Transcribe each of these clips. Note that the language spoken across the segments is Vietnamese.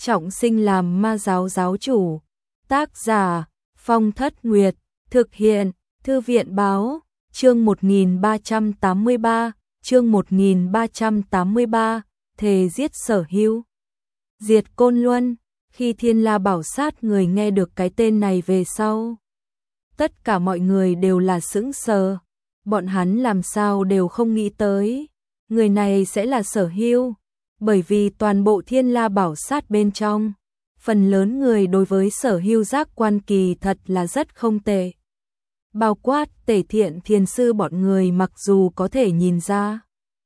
trọng sinh làm ma giáo giáo chủ. Tác giả Phong Thất Nguyệt. Thực hiện Thư viện báo. Chương 1383. Chương 1383. Thề giết Sở Hưu, diệt Côn Luân. Khi Thiên La Bảo Sát người nghe được cái tên này về sau, tất cả mọi người đều là sững sờ. Bọn hắn làm sao đều không nghĩ tới người này sẽ là Sở Hưu, bởi vì toàn bộ Thiên La Bảo Sát bên trong, phần lớn người đối với Sở Hưu giác quan kỳ thật là rất không tệ. Bao quát Tề Thiện Thiền Sư bọn người, mặc dù có thể nhìn ra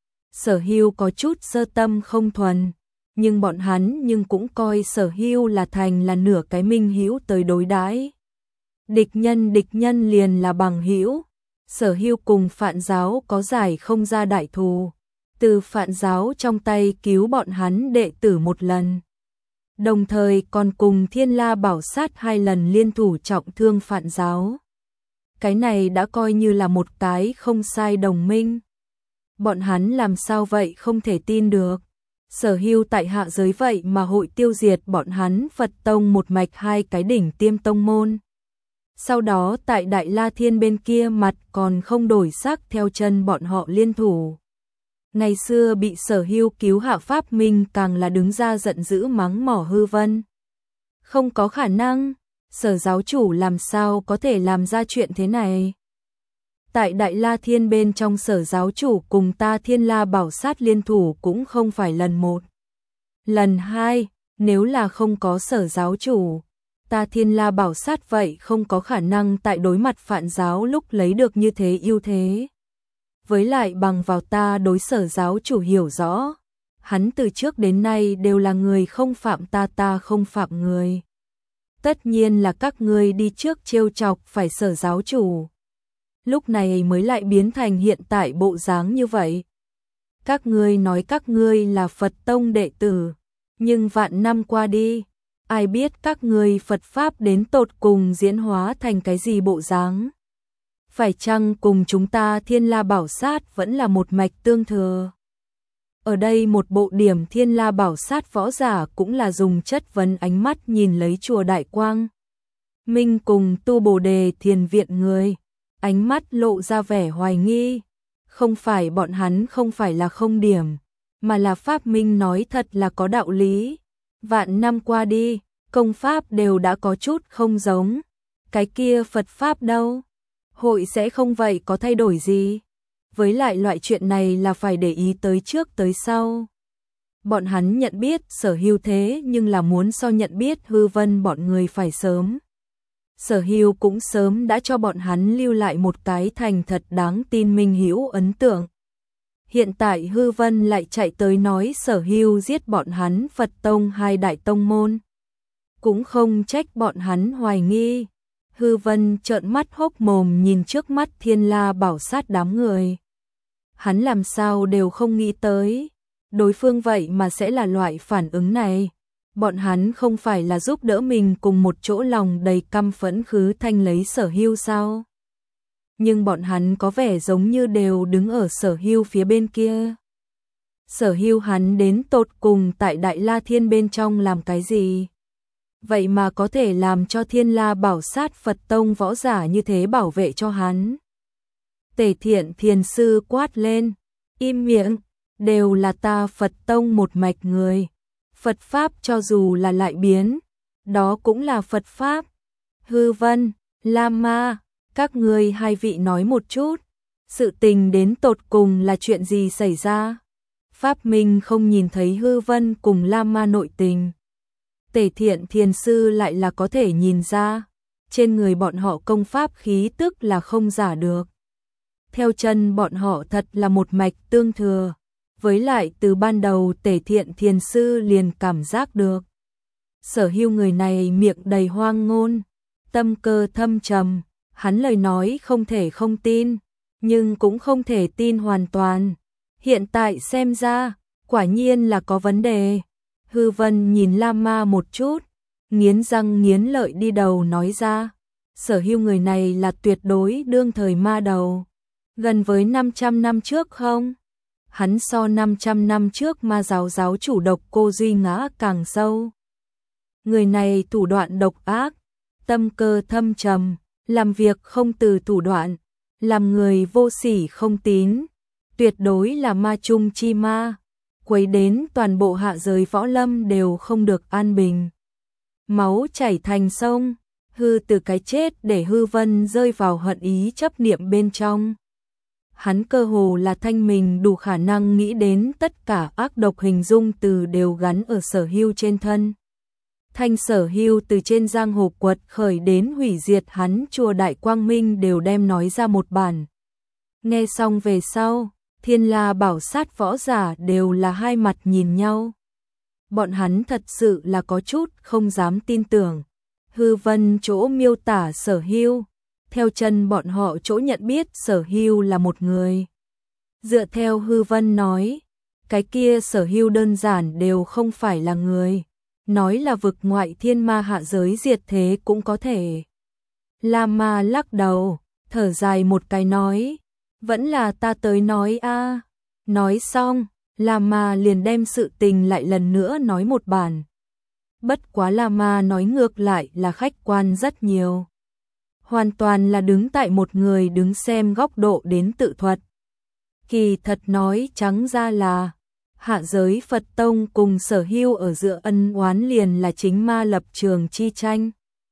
Sở Hưu có chút sơ tâm không thuần, nhưng bọn hắn cũng coi Sở Hưu là nửa cái minh hữu tới đối đãi. Địch nhân liền là bằng hữu. Sở Hưu cùng Phạn giáo có giải không ra đại thù, từ Phạn giáo trong tay cứu bọn hắn đệ tử một lần, đồng thời còn cùng Thiên La Bảo Sát 2 lần liên thủ trọng thương Phạn giáo. Cái này đã coi như là một cái không sai đồng minh. Bọn hắn làm sao vậy không thể tin được. Sở Hưu tại hạ giới vậy mà hội tiêu diệt bọn hắn Phật Tông một mạch 2 cái đỉnh tiêm tông môn. Sau đó tại Đại La Thiên bên kia mặt còn không đổi sắc theo chân bọn họ liên thủ. Ngày xưa bị Sở Hưu cứu hạ Pháp Minh càng là đứng ra giận dữ mắng mỏ Hư Vân. Không có khả năng, Sở giáo chủ làm sao có thể làm ra chuyện thế này. Tại Đại La Thiên bên trong Sở giáo chủ cùng ta Thiên La Bảo Sát liên thủ cũng không phải lần 1, lần 2, nếu là không có Sở giáo chủ, ta Thiên La Bảo Sát vậy không có khả năng tại đối mặt Phạn giáo lúc lấy được như thế ưu thế. Với lại bằng vào ta đối Sở giáo chủ hiểu rõ, hắn từ trước đến nay đều là người không phạm ta, ta không phạm người. Tất nhiên là các ngươi đi trước trêu chọc phải Sở giáo chủ, lúc này mới lại biến thành hiện tại bộ dáng như vậy. Các ngươi nói các ngươi là Phật Tông đệ tử, nhưng vạn năm qua đi, ai biết các ngươi Phật Pháp đến tột cùng diễn hóa thành cái gì bộ dáng. Phải chăng cùng chúng ta Thiên La Bảo Sát vẫn là một mạch tương thừa? Ở đây một bộ điểm Thiên La Bảo Sát võ giả cũng là dùng chất vấn ánh mắt nhìn lấy chùa Đại Quang Minh cùng Tu Bồ Đề Thiền viện người, ánh mắt lộ ra vẻ hoài nghi. Không phải bọn hắn không phải là không điểm, mà là Pháp Minh nói thật là có đạo lý. Vạn năm qua đi, công pháp đều đã có chút không giống. Cái kia Phật Pháp đâu? Hội sẽ không vậy có thay đổi gì? Với lại loại chuyện này là phải để ý tới trước tới sau. Bọn hắn nhận biết Sở Hưu thế nhưng là muốn so nhận biết Hư Vân bọn người phải sớm. Sở Hưu cũng sớm đã cho bọn hắn lưu lại một cái thành thật đáng tin minh hữu ấn tượng. Hiện tại Hư Vân lại chạy tới nói Sở Hưu giết bọn hắn Phật Tông 2 đại tông môn. Cũng không trách bọn hắn hoài nghi. Hư Vân trợn mắt hốc mồm nhìn trước mắt Thiên La Bảo Sát đám người. Hắn làm sao đều không nghĩ tới, đối phương vậy mà sẽ là loại phản ứng này. Bọn hắn không phải là giúp đỡ mình cùng một chỗ lòng đầy căm phẫn khứ thanh lấy Sở Hưu sao? Nhưng bọn hắn có vẻ giống như đều đứng ở Sở Hưu phía bên kia. Sở Hưu hắn đến tột cùng tại Đại La Thiên bên trong làm cái gì? Vậy mà có thể làm cho Thiên La Bảo Sát Phật Tông võ giả như thế bảo vệ cho hắn. Tề Thiện Thiền Sư quát lên, im miệng, đều là ta Phật Tông một mạch người. Phật Pháp cho dù là lại biến, đó cũng là Phật Pháp. Hư Vân, Lama, các ngươi 2 vị nói một chút, sự tình đến tột cùng là chuyện gì xảy ra? Pháp Minh không nhìn thấy Hư Vân cùng Lama nội tình. Tề Thiện Thiền Sư lại là có thể nhìn ra, trên người bọn họ công pháp khí tức là không giả được. Theo chân bọn họ thật là một mạch tương thừa. Với lại từ ban đầu Tề Thiện Thiền Sư liền cảm giác được. Sở Hưu người này miệng đầy hoang ngôn, tâm cơ thâm trầm, hắn lời nói không thể không tin, nhưng cũng không thể tin hoàn toàn. Hiện tại xem ra, quả nhiên là có vấn đề. Hư Vân nhìn Lama một chút, nghiến răng nghiến lợi đi đầu nói ra. Sở Hưu người này là tuyệt đối đương thời ma đầu. Gần với 500 năm trước không? Hắn so 500 năm trước ma giáo giáo chủ Độc Cô Duy Ngã càng sâu. Người này thủ đoạn độc ác, tâm cơ thâm trầm, làm việc không từ thủ đoạn, làm người vô sỉ không tín, tuyệt đối là ma trung chi ma, quấy đến toàn bộ hạ giới võ lâm đều không được an bình. Máu chảy thành sông, hư từ cái chết để Hư Vân rơi vào hận ý chấp niệm bên trong. Hắn cơ hồ là thanh mình đủ khả năng nghĩ đến tất cả ác độc hình dung từ đều gắn ở Sở Hưu trên thân. Thanh Sở Hưu từ trên giang hồ quật khởi đến hủy diệt hắn chùa Đại Quang Minh đều đem nói ra một bản. Nghe xong về sau, Thiên La Bảo Sát võ giả đều là hai mặt nhìn nhau. Bọn hắn thật sự là có chút không dám tin tưởng. Hư Vân chỗ miêu tả Sở Hưu, theo chân bọn họ chỗ nhận biết Sở Hưu là một người. Dựa theo Hư Vân nói, cái kia Sở Hưu đơn giản đều không phải là người. Nói là vực ngoại thiên ma hạ giới diệt thế cũng có thể. La Ma lắc đầu, thở dài một cái nói, vẫn là ta tới nói a. Nói xong, La Ma liền đem sự tình lại lần nữa nói một bản. Bất quá La Ma nói ngược lại là khách quan rất nhiều. Hoàn toàn là đứng tại một người đứng xem góc độ đến tự thuật. Kỳ thật nói trắng ra là hạ giới Phật Tông cùng Sở Hưu ở giữa ân oán liền là chính ma lập trường chi tranh.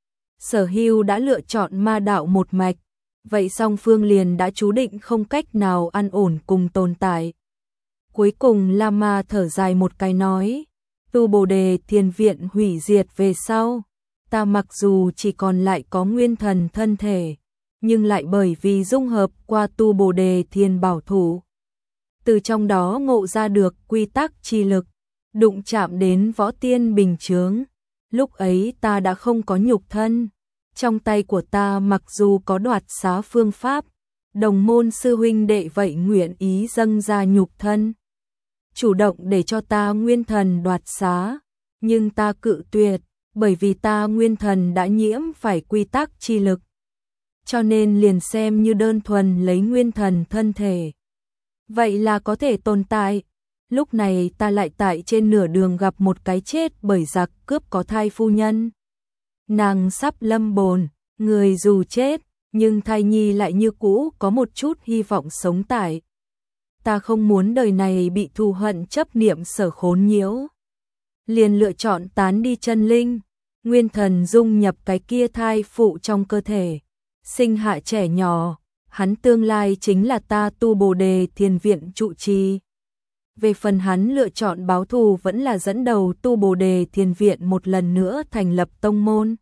Sở Hưu đã lựa chọn ma đạo một mạch, vậy song phương liền đã chú định không cách nào an ổn cùng tồn tại. Cuối cùng La Ma thở dài một cái nói, Tu Bồ Đề Thiền Viện hủy diệt về sau, ta mặc dù chỉ còn lại có nguyên thần thân thể, nhưng lại bởi vì dung hợp qua Tu Bồ Đề Thiền bảo thủ. Từ trong đó ngộ ra được quy tắc chi lực, đụng chạm đến võ tiên bình chướng. Lúc ấy ta đã không có nhục thân, trong tay của ta mặc dù có đoạt xá phương pháp, đồng môn sư huynh đệ vậy nguyện ý dâng ra nhục thân. Chủ động để cho ta nguyên thần đoạt xá, nhưng ta cự tuyệt, bởi vì ta nguyên thần đã nhiễm phải quy tắc chi lực. Cho nên liền xem như đơn thuần lấy nguyên thần thân thể. Vậy là có thể tồn tại. Lúc này ta lại tại trên nửa đường gặp một cái chết bởi giặc cướp có thai phu nhân. Nàng sắp lâm bồn, người dù chết, nhưng thai nhi lại như cũ có một chút hy vọng sống tại. Ta không muốn đời này bị thù hận chấp niệm sở khốn nhiễu. Liền lựa chọn tán đi chân linh, nguyên thần dung nhập cái kia thai phụ trong cơ thể, sinh hạ trẻ nhỏ. Hắn tương lai chính là ta Tu Bồ Đề Thiền Viện trụ trì. Về phần hắn lựa chọn báo thù vẫn là dẫn đầu Tu Bồ Đề Thiền Viện một lần nữa thành lập tông môn.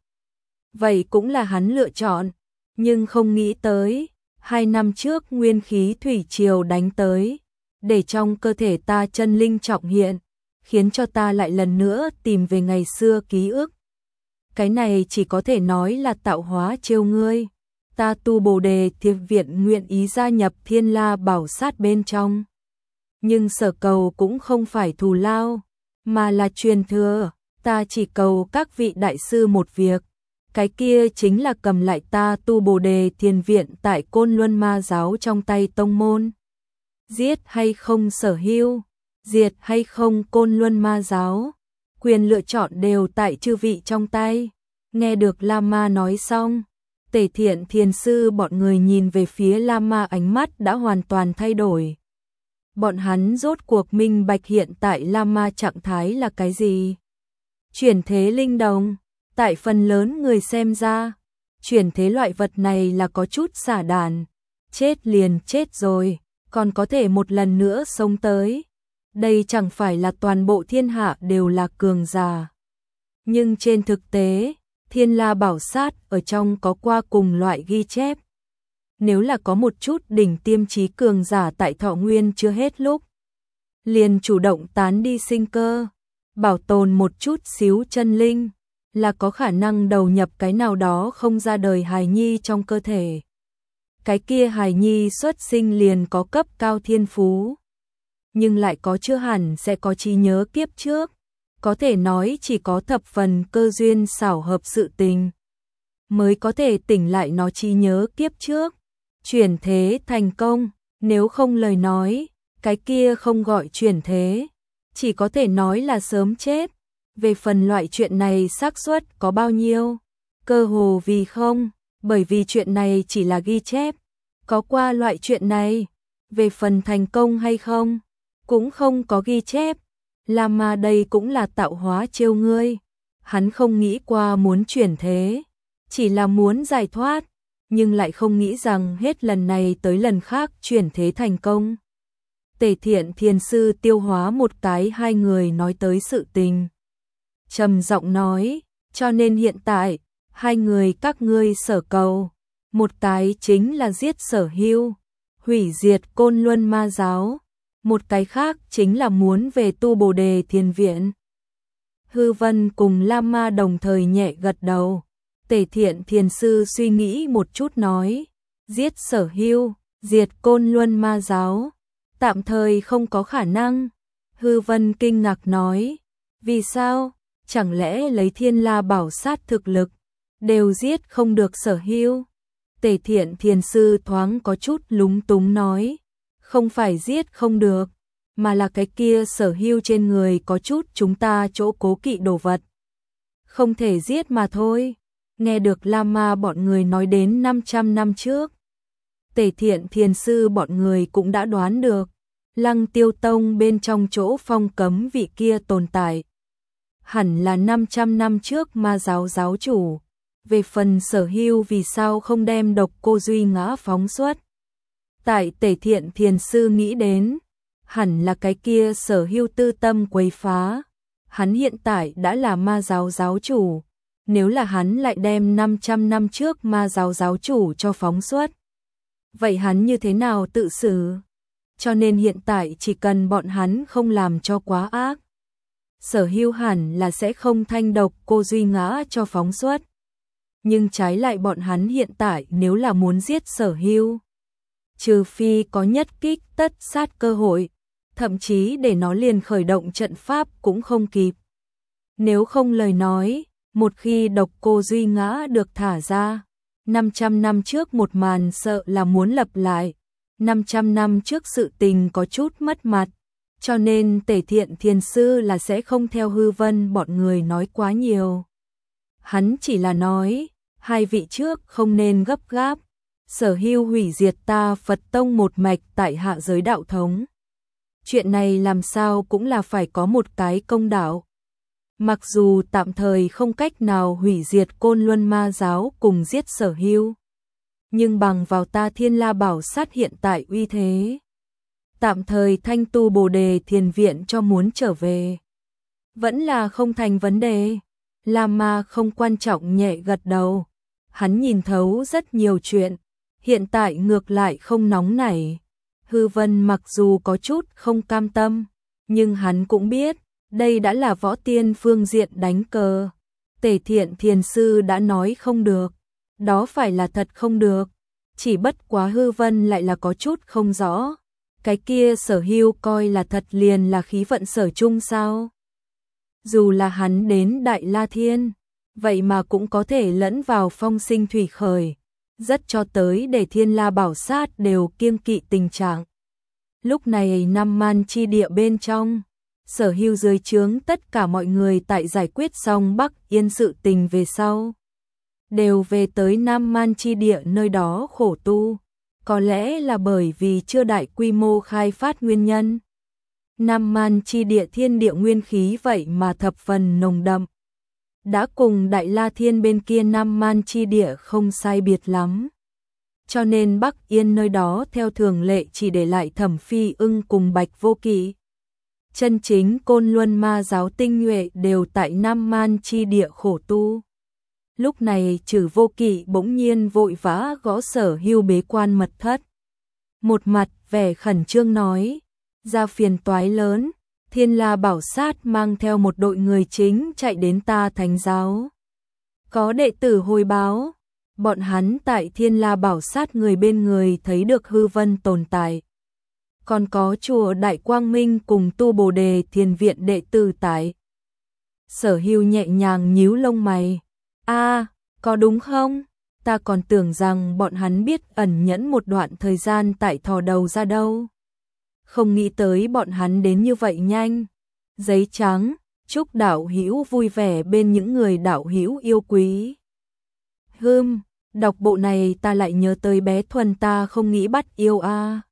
Vậy cũng là hắn lựa chọn, nhưng không nghĩ tới, 2 năm trước nguyên khí thủy triều đánh tới, để trong cơ thể ta chân linh trọng hiện, khiến cho ta lại lần nữa tìm về ngày xưa ký ức. Cái này chỉ có thể nói là tạo hóa trêu ngươi. Ta Tu Bồ Đề Thiền Viện nguyện ý gia nhập Thiên La Bảo Sát bên trong. Nhưng sở cầu cũng không phải thù lao, mà là truyền thừa. Ta chỉ cầu các vị đại sư một việc, cái kia chính là cầm lại ta Tu Bồ Đề Thiền Viện tại Côn Luân Ma Giáo trong tay tông môn. Giết hay không Sở Hưu, diệt hay không Côn Luân Ma Giáo, quyền lựa chọn đều tại chư vị trong tay. Nghe được La Ma nói xong, Tề Thiện Thiền Sư bọn người nhìn về phía La Ma ánh mắt đã hoàn toàn thay đổi. Bọn hắn rốt cuộc minh bạch hiện tại La Ma trạng thái là cái gì? Chuyển thế linh đồng, tại phần lớn người xem ra, chuyển thế loại vật này là có chút xả đàn, chết liền chết rồi, còn có thể một lần nữa sống tới. Đây chẳng phải là toàn bộ thiên hạ đều là cường giả. Nhưng trên thực tế, Thiên La Bảo Sát ở trong có qua cùng loại ghi chép. Nếu là có một chút đỉnh tiêm trí cường giả tại thọ nguyên chưa hết lúc, liền chủ động tán đi sinh cơ, bảo tồn một chút xíu chân linh, là có khả năng đầu nhập cái nào đó không ra đời hài nhi trong cơ thể. Cái kia hài nhi xuất sinh liền có cấp cao thiên phú, nhưng lại có chưa hẳn sẽ có trí nhớ kiếp trước. Có thể nói chỉ có thập phần cơ duyên xảo hợp sự tình mới có thể tỉnh lại nó trí nhớ kiếp trước, chuyển thế thành công. Nếu không lời nói, cái kia không gọi chuyển thế, chỉ có thể nói là sớm chết. Về phần loại chuyện này xác suất có bao nhiêu? Cơ hồ vì không, bởi vì chuyện này chỉ là ghi chép. Có qua loại chuyện này, về phần thành công hay không, cũng không có ghi chép. Lama đây cũng là tạo hóa trêu ngươi. Hắn không nghĩ qua muốn chuyển thế, chỉ là muốn giải thoát, nhưng lại không nghĩ rằng hết lần này tới lần khác chuyển thế thành công. Tề Thiện Thiền Sư tiêu hóa một cái hai người nói tới sự tình. Trầm giọng nói, cho nên hiện tại, hai người các ngươi sở cầu, một cái chính là giết Sở Hưu, hủy diệt Côn Luân Ma giáo, một cái khác chính là muốn về tu Bồ Đề Thiền Viện. Hư Vân cùng Lama đồng thời nhẹ gật đầu. Tề Thiện Thiền Sư suy nghĩ một chút nói, giết Sở Hưu, diệt Côn Luân Ma giáo, tạm thời không có khả năng. Hư Vân kinh ngạc nói, vì sao? Chẳng lẽ lấy Thiên La Bảo Sát thực lực, đều giết không được Sở Hưu? Tề Thiện Thiền Sư thoáng có chút lúng túng nói, không phải giết không được, mà là cái kia Sở Hưu trên người có chút chúng ta chỗ cố kỵ đồ vật. Không thể giết mà thôi. Nghe được Lama bọn người nói đến 500 năm trước. Tề Thiện Thiền Sư bọn người cũng đã đoán được, Lăng Tiêu Tông bên trong chỗ phong cấm vị kia tồn tại. Hẳn là 500 năm trước Ma giáo giáo chủ. Về phần Sở Hưu vì sao không đem Độc Cô Duy Ngã phóng xuất. Tại Tề Thiện Thiền Sư nghĩ đến, hẳn là cái kia Sở Hưu tư tâm quấy phá. Hắn hiện tại đã là Ma giáo giáo chủ. Nếu là hắn lại đem 500 năm trước Ma giáo giáo chủ cho phóng xuất, vậy hắn như thế nào tự xử? Cho nên hiện tại chỉ cần bọn hắn không làm cho quá ác, Sở Hưu hẳn là sẽ không thanh Độc Cô Duy Ngã cho phóng xuất. Nhưng trái lại bọn hắn hiện tại nếu là muốn giết Sở Hưu, trừ phi có nhất kích tất sát cơ hội, thậm chí để nó liền khởi động trận pháp cũng không kịp. Nếu không lời nói, một khi Độc Cô Duy Ngã được thả ra, 500 năm trước một màn sợ là muốn lặp lại. 500 năm trước sự tình có chút mất mặt, cho nên Tề Thiện Thiền Sư là sẽ không theo Hư Vân bọn người nói quá nhiều. Hắn chỉ là nói, hai vị trước không nên gấp gáp, Sở Hưu hủy diệt ta Phật Tông một mạch tại hạ giới đạo thống. Chuyện này làm sao cũng là phải có một cái công đạo. Mặc dù tạm thời không cách nào hủy diệt Côn Luân Ma giáo cùng giết Sở Hưu, nhưng bằng vào ta Thiên La Bảo Sát hiện tại uy thế, tạm thời thanh tu Bồ Đề Thiền Viện cho muốn trở về, vẫn là không thành vấn đề. Lama không quan trọng nhẹ gật đầu. Hắn nhìn thấu rất nhiều chuyện, hiện tại ngược lại không nóng nảy. Hư Vân mặc dù có chút không cam tâm, nhưng hắn cũng biết, đây đã là võ tiên phương diện đánh cờ. Tề Thiện Thiền Sư đã nói không được, đó phải là thật không được. Chỉ bất quá Hư Vân lại là có chút không rõ. Cái kia Sở Hưu coi là thật liền là khí vận sở chung sao? Dù là hắn đến Đại La Thiên, vậy mà cũng có thể lẫn vào phong sinh thủy khởi, rất cho tới để Thiên La Bảo Sát đều kiêng kỵ tình trạng. Lúc này Nam Man chi địa bên trong, Sở Hưu dưới trướng tất cả mọi người tại giải quyết xong Bắc Yên sự tình về sau, đều về tới Nam Man chi địa nơi đó khổ tu. Có lẽ là bởi vì chưa đại quy mô khai phát nguyên nhân. Nam Man chi địa thiên địa nguyên khí vậy mà thập phần nồng đậm. Đã cùng Đại La Thiên bên kia Nam Man chi địa không sai biệt lắm. Cho nên Bắc Yên nơi đó theo thường lệ chỉ để lại Thẩm Phi Ưng cùng Bạch Vô Kỵ. Chân chính Côn Luân Ma giáo tinh nhuệ đều tại Nam Man chi địa khổ tu. Lúc này Trừ Vô Kỵ bỗng nhiên vội vã gõ Sở Hưu bế quan mật thất. Một mặt vẻ khẩn trương nói, ra phiền toái lớn, Thiên La Bảo Sát mang theo một đội người chính chạy đến ta Thánh giáo. Có đệ tử hồi báo, bọn hắn tại Thiên La Bảo Sát người bên người thấy được Hư Vân tồn tại. Còn có chùa Đại Quang Minh cùng tu Bồ Đề Thiền Viện đệ tử tại. Sở Hưu nhẹ nhàng nhíu lông mày. Có đúng không? Ta còn tưởng rằng bọn hắn biết ẩn nhẫn một đoạn thời gian tại thò đầu ra đâu. Không nghĩ tới bọn hắn đến như vậy nhanh. Giấy trắng, chúc đạo hữu vui vẻ bên những người đạo hữu yêu quý. Đọc bộ này ta lại nhớ tới bé Thuần, ta không nghĩ bắt yêu a.